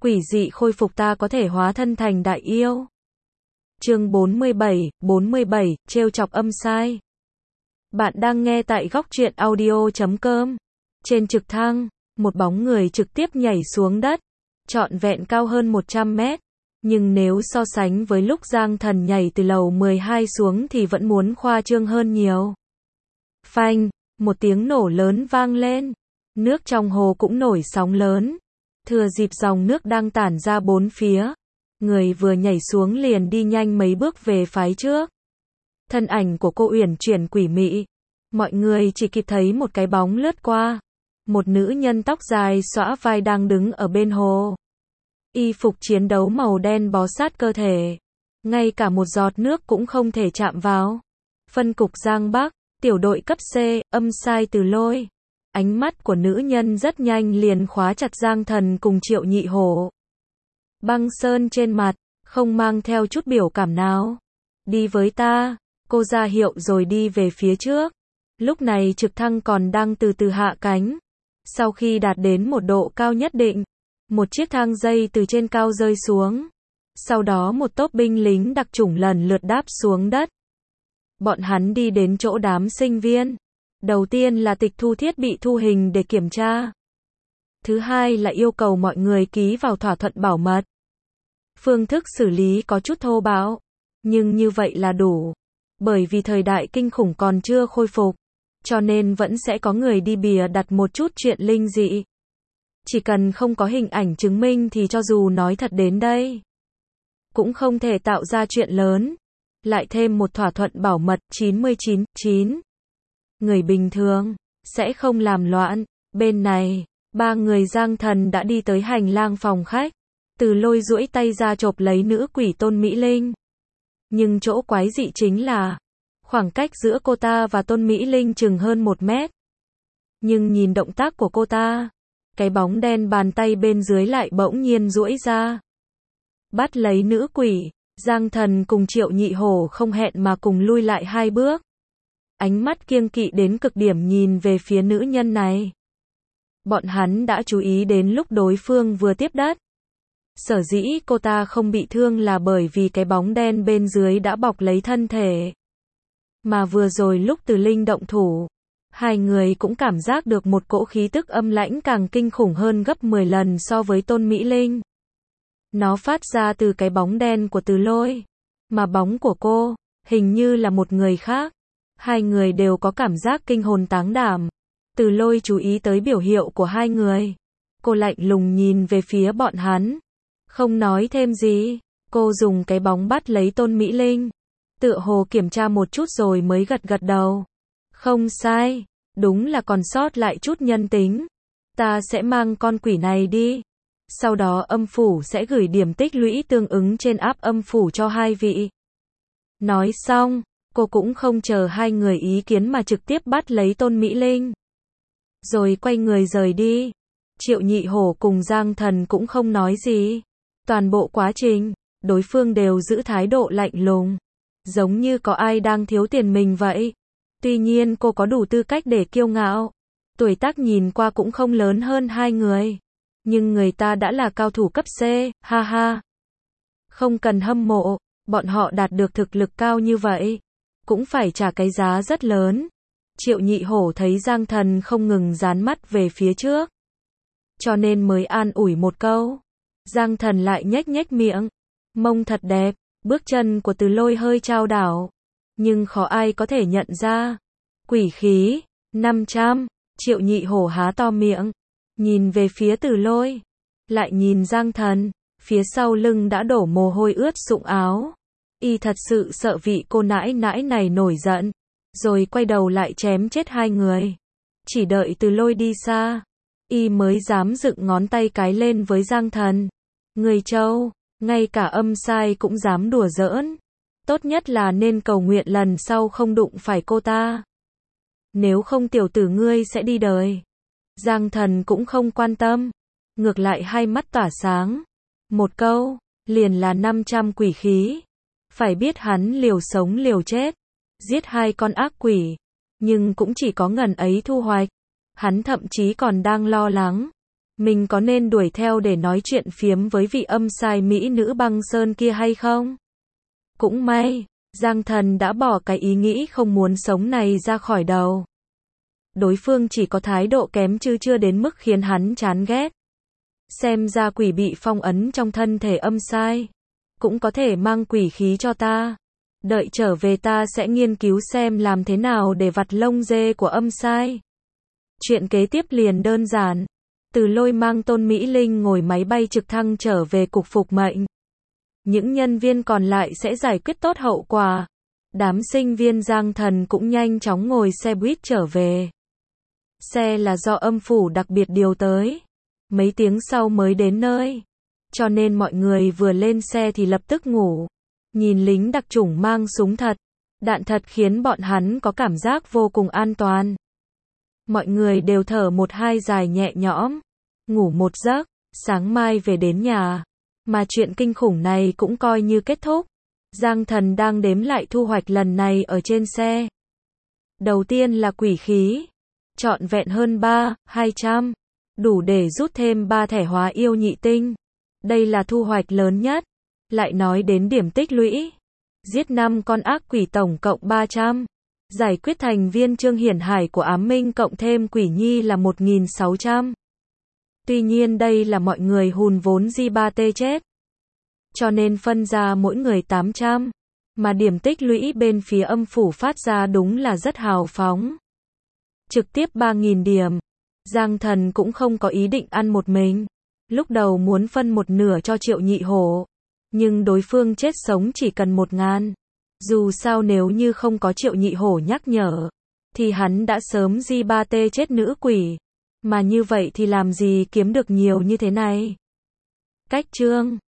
Quỷ dị khôi phục ta có thể hóa thân thành đại yêu. Chương 47, trêu chọc âm sai. Bạn đang nghe tại góc truyện audio.com. Trên trực thăng, một bóng người trực tiếp nhảy xuống đất, trọn vẹn cao hơn 100 mét. Nhưng nếu so sánh với lúc Giang Thần nhảy từ lầu 12 xuống thì vẫn muốn khoa trương hơn nhiều. Phanh, một tiếng nổ lớn vang lên. Nước trong hồ cũng nổi sóng lớn. Thừa dịp dòng nước đang tản ra bốn phía, người vừa nhảy xuống liền đi nhanh mấy bước về phái trước. Thân ảnh của cô uyển chuyển quỷ mị. Mọi người chỉ kịp thấy một cái bóng lướt qua. Một nữ nhân tóc dài xõa vai đang đứng ở bên hồ. Y phục chiến đấu màu đen bó sát cơ thể. Ngay cả một giọt nước cũng không thể chạm vào. Phân cục Giang Bắc, tiểu đội cấp C, âm sai Từ Lôi. Ánh mắt của nữ nhân rất nhanh liền khóa chặt Giang Thần cùng Triệu Nhị Hổ. Băng sơn trên mặt, không mang theo chút biểu cảm nào. Đi với ta, cô ra hiệu rồi đi về phía trước. Lúc này trực thăng còn đang từ từ hạ cánh. Sau khi đạt đến một độ cao nhất định, một chiếc thang dây từ trên cao rơi xuống. Sau đó một tốp binh lính đặc chủng lần lượt đáp xuống đất. Bọn hắn đi đến chỗ đám sinh viên. Đầu tiên là tịch thu thiết bị thu hình để kiểm tra. Thứ hai là yêu cầu mọi người ký vào thỏa thuận bảo mật. Phương thức xử lý có chút thô bạo, nhưng như vậy là đủ. Bởi vì thời đại kinh khủng còn chưa khôi phục, cho nên vẫn sẽ có người đi bịa đặt một chút chuyện linh dị. Chỉ cần không có hình ảnh chứng minh thì cho dù nói thật đến đây, cũng không thể tạo ra chuyện lớn. Lại thêm một thỏa thuận bảo mật 99.9. Người bình thường sẽ không làm loạn. Bên này, ba người Giang Thần đã đi tới hành lang phòng khách. Từ Lôi duỗi tay ra chộp lấy nữ quỷ Tôn Mỹ Linh. Nhưng chỗ quái dị chính là khoảng cách giữa cô ta và Tôn Mỹ Linh chừng hơn 1 mét. Nhưng nhìn động tác của cô ta, cái bóng đen bàn tay bên dưới lại bỗng nhiên duỗi ra. Bắt lấy nữ quỷ, Giang Thần cùng Triệu Nhị Hổ không hẹn mà cùng lui lại 2 bước. Ánh mắt kiêng kỵ đến cực điểm nhìn về phía nữ nhân này. Bọn hắn đã chú ý đến lúc đối phương vừa tiếp đất. Sở dĩ cô ta không bị thương là bởi vì cái bóng đen bên dưới đã bọc lấy thân thể. Mà vừa rồi lúc Từ Linh động thủ, hai người cũng cảm giác được một cỗ khí tức âm lãnh càng kinh khủng hơn gấp 10 lần so với Tôn Mỹ Linh. Nó phát ra từ cái bóng đen của Từ Lôi. Mà bóng của cô, hình như là một người khác. Hai người đều có cảm giác kinh hồn táng đảm. Từ Lôi chú ý tới biểu hiệu của hai người. Cô lạnh lùng nhìn về phía bọn hắn. Không nói thêm gì. Cô dùng cái bóng bắt lấy Tôn Mỹ Linh. Tựa hồ kiểm tra một chút rồi mới gật gật đầu. Không sai. Đúng là còn sót lại chút nhân tính. Ta sẽ mang con quỷ này đi. Sau đó âm phủ sẽ gửi điểm tích lũy tương ứng trên app âm phủ cho hai vị. Nói xong, cô cũng không chờ hai người ý kiến mà trực tiếp bắt lấy Tôn Mỹ Linh. Rồi quay người rời đi. Triệu Nhị Hổ cùng Giang Thần cũng không nói gì. Toàn bộ quá trình, đối phương đều giữ thái độ lạnh lùng. Giống như có ai đang thiếu tiền mình vậy. Tuy nhiên cô có đủ tư cách để kiêu ngạo. Tuổi tác nhìn qua cũng không lớn hơn hai người. Nhưng người ta đã là cao thủ cấp C, ha ha. Không cần hâm mộ, bọn họ đạt được thực lực cao như vậy. Cũng phải trả cái giá rất lớn. Triệu Nhị Hổ thấy Giang Thần không ngừng dán mắt về phía trước. Cho nên mới an ủi một câu. Giang Thần lại nhếch nhếch miệng. Mông thật đẹp, bước chân của Từ Lôi hơi chao đảo. Nhưng khó ai có thể nhận ra. Quỷ khí, 500, Triệu Nhị Hổ há to miệng. Nhìn về phía Từ Lôi. Lại nhìn Giang Thần, phía sau lưng đã đổ mồ hôi ướt sũng áo. Y thật sự sợ vị cô nãi nãi này nổi giận. Rồi quay đầu lại chém chết hai người. Chỉ đợi Từ Lôi đi xa. Y mới dám dựng ngón tay cái lên với Giang Thần. Người trâu, ngay cả âm sai cũng dám đùa giỡn. Tốt nhất là nên cầu nguyện lần sau không đụng phải cô ta. Nếu không tiểu tử ngươi sẽ đi đời. Giang Thần cũng không quan tâm. Ngược lại hai mắt tỏa sáng. Một câu, liền là 500 quỷ khí. Phải biết hắn liều sống liều chết. Giết hai con ác quỷ. Nhưng cũng chỉ có ngần ấy thu hoạch. Hắn thậm chí còn đang lo lắng. Mình có nên đuổi theo để nói chuyện phiếm với vị âm sai mỹ nữ băng sơn kia hay không? Cũng may, Giang Thần đã bỏ cái ý nghĩ không muốn sống này ra khỏi đầu. Đối phương chỉ có thái độ kém chứ chưa đến mức khiến hắn chán ghét. Xem ra quỷ bị phong ấn trong thân thể âm sai, cũng có thể mang quỷ khí cho ta. Đợi trở về ta sẽ nghiên cứu xem làm thế nào để vặt lông dê của âm sai. Chuyện kế tiếp liền đơn giản. Từ Lôi mang Tôn Mỹ Linh ngồi máy bay trực thăng trở về cục phục mệnh. Những nhân viên còn lại sẽ giải quyết tốt hậu quả. Đám sinh viên Giang Thần cũng nhanh chóng ngồi xe buýt trở về. Xe là do âm phủ đặc biệt điều tới. Mấy tiếng sau mới đến nơi. Cho nên mọi người vừa lên xe thì lập tức ngủ. Nhìn lính đặc chủng mang súng thật, đạn thật khiến bọn hắn có cảm giác vô cùng an toàn. Mọi người đều thở một hai dài nhẹ nhõm. Ngủ một giấc, sáng mai về đến nhà. Mà chuyện kinh khủng này cũng coi như kết thúc. Giang Thần đang đếm lại thu hoạch lần này ở trên xe. Đầu tiên là quỷ khí. Trọn vẹn hơn 200. Đủ để rút thêm 3 thẻ hóa yêu nhị tinh. Đây là thu hoạch lớn nhất. Lại nói đến điểm tích lũy. Giết 5 con ác quỷ tổng cộng 300. Giải quyết thành viên Trương Hiển Hải của Ám Minh cộng thêm quỷ nhi là 1600. Tuy nhiên đây là mọi người hùn vốn J3T chết. Cho nên phân ra mỗi người 800. Mà điểm tích lũy bên phía âm phủ phát ra đúng là rất hào phóng. Trực tiếp 3000 điểm. Giang Thần cũng không có ý định ăn một mình. Lúc đầu muốn phân một nửa cho Triệu Nhị Hổ. Nhưng đối phương chết sống chỉ cần 1000. Dù sao nếu như không có Triệu Nhị Hổ nhắc nhở, thì hắn đã sớm J3T chết nữ quỷ. Mà như vậy thì làm gì kiếm được nhiều như thế này. Cách chương